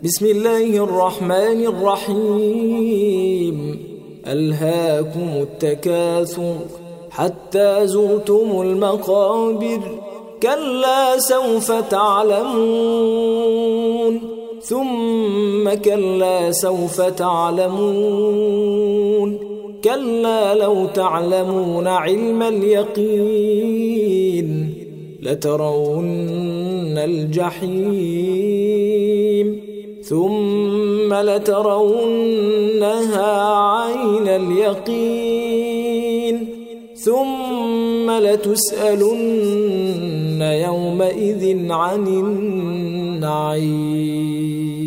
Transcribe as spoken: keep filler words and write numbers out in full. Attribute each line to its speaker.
Speaker 1: بسم الله الرحمن الرحيم ألهاكم التكاثر حتى زرتم المقابر كلا سوف تعلمون ثم كلا سوف تعلمون كلا لو تعلمون علم اليقين لترون الجحيم ثم لترونها عين اليقين ثم لتسألن يومئذ عن النعيم.